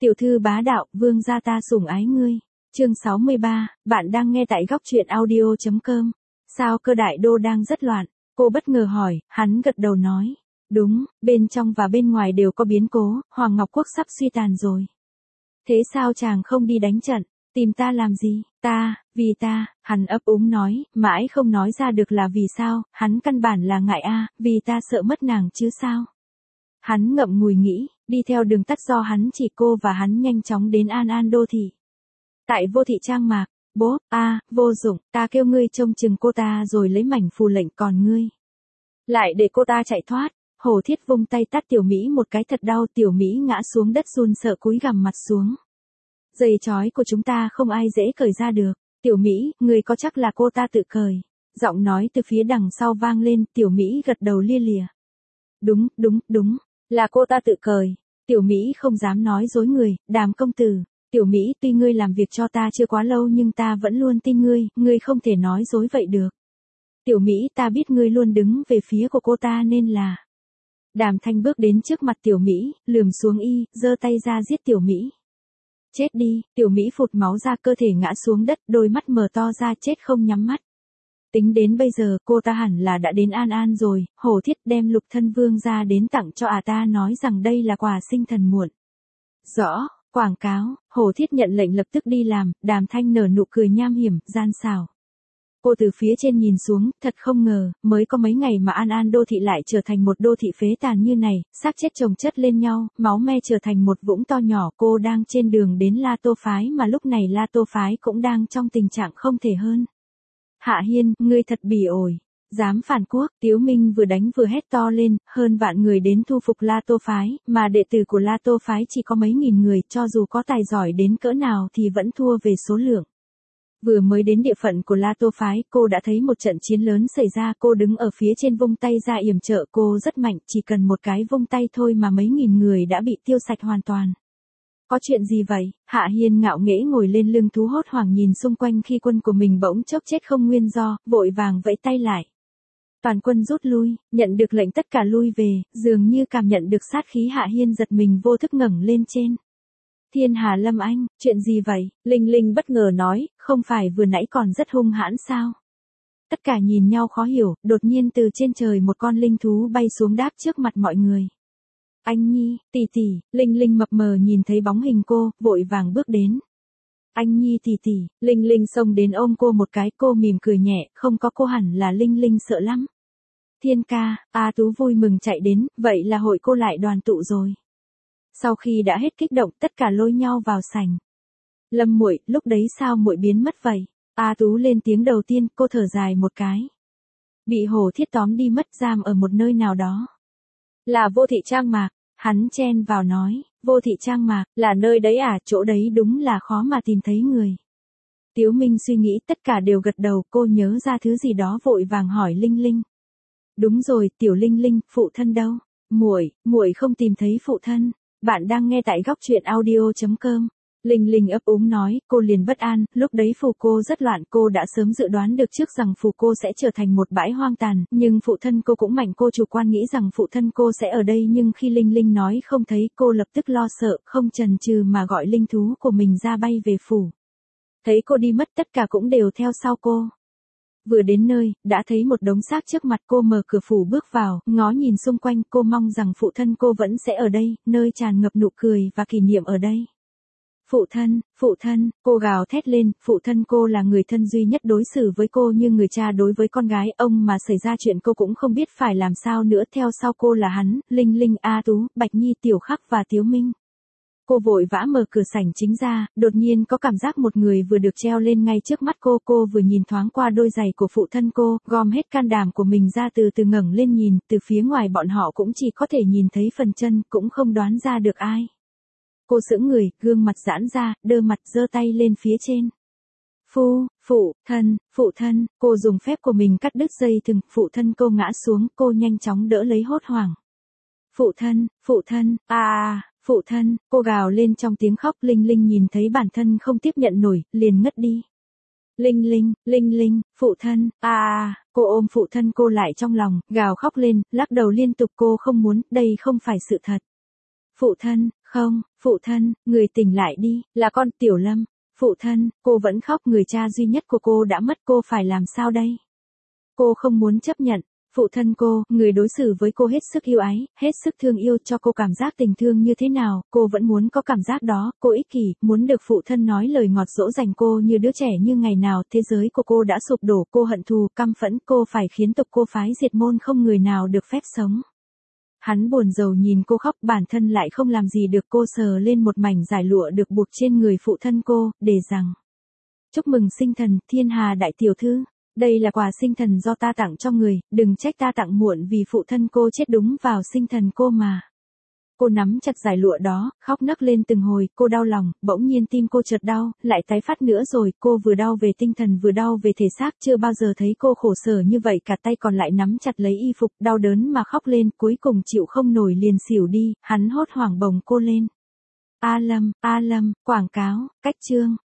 Tiểu thư bá đạo, vương gia ta sủng ái ngươi. Chương 63, bạn đang nghe tại góc truyện audio.com. Sao Cơ Đại Đô đang rất loạn? Cô bất ngờ hỏi, hắn gật đầu nói. Đúng, bên trong và bên ngoài đều có biến cố, Hoàng Ngọc Quốc sắp suy tàn rồi. Thế sao chàng không đi đánh trận? Tìm ta làm gì? Vì ta, hắn ấp úng nói, mãi không nói ra được là vì sao, hắn căn bản là ngại vì ta sợ mất nàng chứ sao. Hắn ngậm ngùi nghĩ, đi theo đường tắt do hắn chỉ cô và hắn nhanh chóng đến An An đô thị. Tại Vô Thị Trang Mạc, bố, vô dụng, ta kêu ngươi trông chừng cô ta rồi lấy mảnh phù lệnh còn ngươi. Lại để cô ta chạy thoát, Hồ Thiết vung tay tát Tiểu Mỹ một cái thật đau, Tiểu Mỹ ngã xuống đất run sợ cúi gằm mặt xuống. Dây chói của chúng ta không ai dễ cởi ra được. Tiểu Mỹ, ngươi có chắc là cô ta tự cởi? Giọng nói từ phía đằng sau vang lên, Tiểu Mỹ gật đầu lia lịa. Đúng, là cô ta tự cởi. Tiểu Mỹ không dám nói dối người, Đàm công tử. Tiểu Mỹ, tuy ngươi làm việc cho ta chưa quá lâu nhưng ta vẫn luôn tin ngươi không thể nói dối vậy được. Tiểu Mỹ, ta biết ngươi luôn đứng về phía của cô ta nên là. Đàm Thanh bước đến trước mặt Tiểu Mỹ, lườm xuống giơ tay ra giết Tiểu Mỹ. Chết đi, Tiểu Mỹ phụt máu ra cơ thể ngã xuống đất, đôi mắt mở to ra chết không nhắm mắt. Tính đến bây giờ cô ta hẳn là đã đến An An rồi, Hồ Thiết đem Lục Thân Vương ra đến tặng cho ta nói rằng đây là quà sinh thần muộn. Rõ, quảng cáo, Hồ Thiết nhận lệnh lập tức đi làm, Đàm Thanh nở nụ cười nham hiểm, gian xảo. Cô từ phía trên nhìn xuống, thật không ngờ, mới có mấy ngày mà An An đô thị lại trở thành một đô thị phế tàn như này, xác chết chồng chất lên nhau, máu me trở thành một vũng to nhỏ. Cô đang trên đường đến La Tô Phái mà lúc này La Tô Phái cũng đang trong tình trạng không thể hơn. Hạ Hiên, ngươi thật bỉ ổi, dám phản quốc. Tiếu Minh vừa đánh vừa hét to lên, hơn vạn người đến thu phục La Tô Phái, mà đệ tử của La Tô Phái chỉ có mấy nghìn người, cho dù có tài giỏi đến cỡ nào thì vẫn thua về số lượng. Vừa mới đến địa phận của La Tô Phái, cô đã thấy một trận chiến lớn xảy ra, cô đứng ở phía trên vung tay ra yểm trợ, cô rất mạnh, chỉ cần một cái vung tay thôi mà mấy nghìn người đã bị tiêu sạch hoàn toàn. Có chuyện gì vậy? Hạ Hiên ngạo nghễ ngồi lên lưng thú hốt hoảng nhìn xung quanh khi quân của mình bỗng chốc chết không nguyên do, vội vàng vẫy tay lại. Toàn quân rút lui, nhận được lệnh tất cả lui về, dường như cảm nhận được sát khí Hạ Hiên giật mình vô thức ngẩng lên trên. Thiên Hà Lâm Anh, chuyện gì vậy? Linh Linh bất ngờ nói, không phải vừa nãy còn rất hung hãn sao? Tất cả nhìn nhau khó hiểu, đột nhiên từ trên trời một con linh thú bay xuống đáp trước mặt mọi người. Anh Nhi, tỷ tỷ, Linh Linh mập mờ nhìn thấy bóng hình cô, vội vàng bước đến. Anh Nhi tỷ tỷ, Linh Linh xông đến ôm cô một cái, cô mỉm cười nhẹ, không có cô hẳn là Linh Linh sợ lắm. Thiên ca, Tú vui mừng chạy đến, vậy là hội cô lại đoàn tụ rồi. Sau khi đã hết kích động, tất cả lôi nhau vào sảnh. Lâm muội, lúc đấy sao muội biến mất vậy? Tú lên tiếng đầu tiên, cô thở dài một cái. Bị Hồ Thiết tóm đi mất, giam ở một nơi nào đó. Là Vô Thị Trang Mạc, hắn chen vào nói, Vô Thị Trang Mạc, là nơi đấy chỗ đấy đúng là khó mà tìm thấy người. Tiếu Minh suy nghĩ, tất cả đều gật đầu, cô nhớ ra thứ gì đó vội vàng hỏi Linh Linh. Đúng rồi, Tiểu Linh Linh, phụ thân đâu? Muội không tìm thấy phụ thân. Bạn đang nghe tại góc truyện audio.com. Linh Linh ấp úng nói, cô liền bất an, lúc đấy phù cô rất loạn, cô đã sớm dự đoán được trước rằng phù cô sẽ trở thành một bãi hoang tàn, nhưng phụ thân cô cũng mạnh, cô chủ quan nghĩ rằng phụ thân cô sẽ ở đây, nhưng khi Linh Linh nói không thấy, cô lập tức lo sợ, không chần chừ mà gọi linh thú của mình ra bay về phủ. Thấy cô đi mất, tất cả cũng đều theo sau cô. Vừa đến nơi, đã thấy một đống xác trước mặt, cô mở cửa phủ bước vào, ngó nhìn xung quanh, cô mong rằng phụ thân cô vẫn sẽ ở đây, nơi tràn ngập nụ cười và kỷ niệm ở đây. Phụ thân, cô gào thét lên, phụ thân cô là người thân duy nhất đối xử với cô như người cha đối với con gái, ông mà xảy ra chuyện cô cũng không biết phải làm sao nữa, theo sau cô là hắn, Linh Linh, Tú, Bạch Nhi, Tiểu Khắc và Tiếu Minh. Cô vội vã mở cửa sảnh chính ra, đột nhiên có cảm giác một người vừa được treo lên ngay trước mắt cô vừa nhìn thoáng qua đôi giày của phụ thân cô, gom hết can đảm của mình ra từ từ ngẩng lên nhìn, từ phía ngoài bọn họ cũng chỉ có thể nhìn thấy phần chân, cũng không đoán ra được ai. Cô sững người, gương mặt giãn ra, đơ mặt giơ tay lên phía trên. Phụ thân, cô dùng phép của mình cắt đứt dây thừng, phụ thân cô ngã xuống, cô nhanh chóng đỡ lấy hốt hoảng. Phụ thân, cô gào lên trong tiếng khóc, Linh Linh nhìn thấy bản thân không tiếp nhận nổi, liền ngất đi. Linh Linh, phụ thân, cô ôm phụ thân cô lại trong lòng, gào khóc lên, lắc đầu liên tục, cô không muốn, đây không phải sự thật. Phụ thân, Không, phụ thân, người tỉnh lại đi, là con Tiểu Lâm. Phụ thân, cô vẫn khóc, người cha duy nhất của cô đã mất, cô phải làm sao đây? Cô không muốn chấp nhận. Phụ thân cô, người đối xử với cô hết sức yêu ái, hết sức thương yêu, cho cô cảm giác tình thương như thế nào, cô vẫn muốn có cảm giác đó, cô ích kỷ, muốn được phụ thân nói lời ngọt dỗ dành cô như đứa trẻ, như ngày nào thế giới của cô đã sụp đổ, cô hận thù, căm phẫn, cô phải khiến tộc cô phái diệt môn, không người nào được phép sống. Hắn buồn rầu nhìn cô khóc, bản thân lại không làm gì được, cô sờ lên một mảnh giải lụa được buộc trên người phụ thân cô, để rằng: chúc mừng sinh thần, Thiên Hà đại tiểu thư. Đây là quà sinh thần do ta tặng cho người, đừng trách ta tặng muộn vì phụ thân cô chết đúng vào sinh thần cô mà. Cô nắm chặt giải lụa đó, khóc nấc lên từng hồi, cô đau lòng, bỗng nhiên tim cô chợt đau, lại tái phát nữa rồi, cô vừa đau về tinh thần vừa đau về thể xác, chưa bao giờ thấy cô khổ sở như vậy, cả tay còn lại nắm chặt lấy y phục, đau đớn mà khóc lên, cuối cùng chịu không nổi liền xỉu đi, hắn hốt hoảng bồng cô lên. A Lâm, quảng cáo, cách chương.